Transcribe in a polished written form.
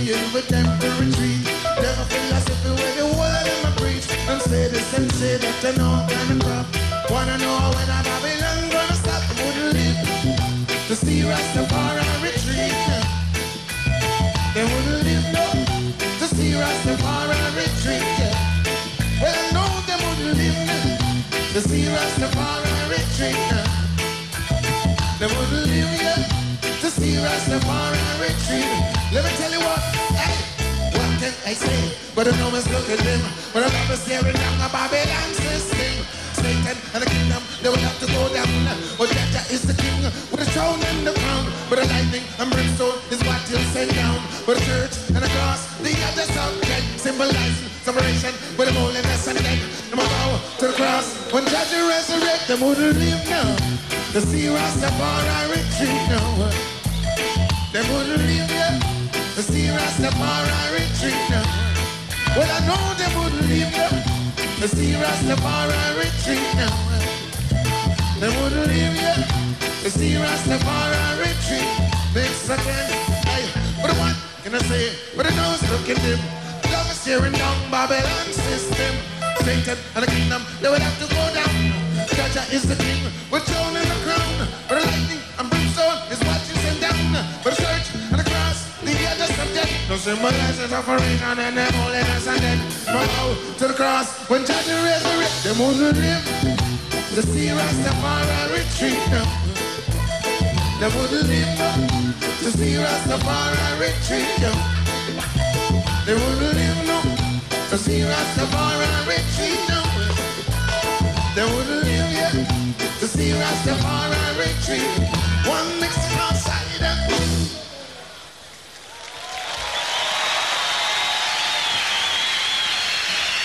feel with them to retreat. Never philosophy where the whole of them a preach. And say this and say that they know kind of crap. Wanna know when a Babylon gonna stop? Wouldn't live to see Rastafari retreat. They wouldn't live no to see Rastafari retreat. Well, I know they wouldn't live to see Rastafari retreat. They wouldn't live yet to see Rastafari retreat. Let me tell you what, hey, what can I say? But I know it's look at them. But I'm never staring down a Babylon system. Satan and the kingdom, they will have to go down. But Jah is the king with a throne and the crown. But the lightning and brimstone is what he'll send down. But the church and the cross, the other subject, symbolizing separation with the holiness and death. Them bow to the cross. When Jah resurrect, them wouldn't live now to see Rastafari retreat now. Them wouldn't live yet to see Rastafari retreat now. Well, I know they wouldn't live now to see Rastafari retreat now. They wouldn't live yet to see Rastafari retreat. Next again, hey, but what can I say? But I know it's looking dim. Love is tearing down Babylon system. Satan and the kingdom, they would have to go down. Jah is the king, with throne and the crown. But the lightning and brimstone is what you send down. But the church and the cross, the other subject, no symbolize the separation and the holiness and then bow to the cross. When Jah resurrect, they wouldn't live to see Rastafari retreat now. They wouldn't live to see Rastafari retreat now. They wouldn't live no to see Rastafari retreat now. They wouldn't live yet to see Rastafari retreat.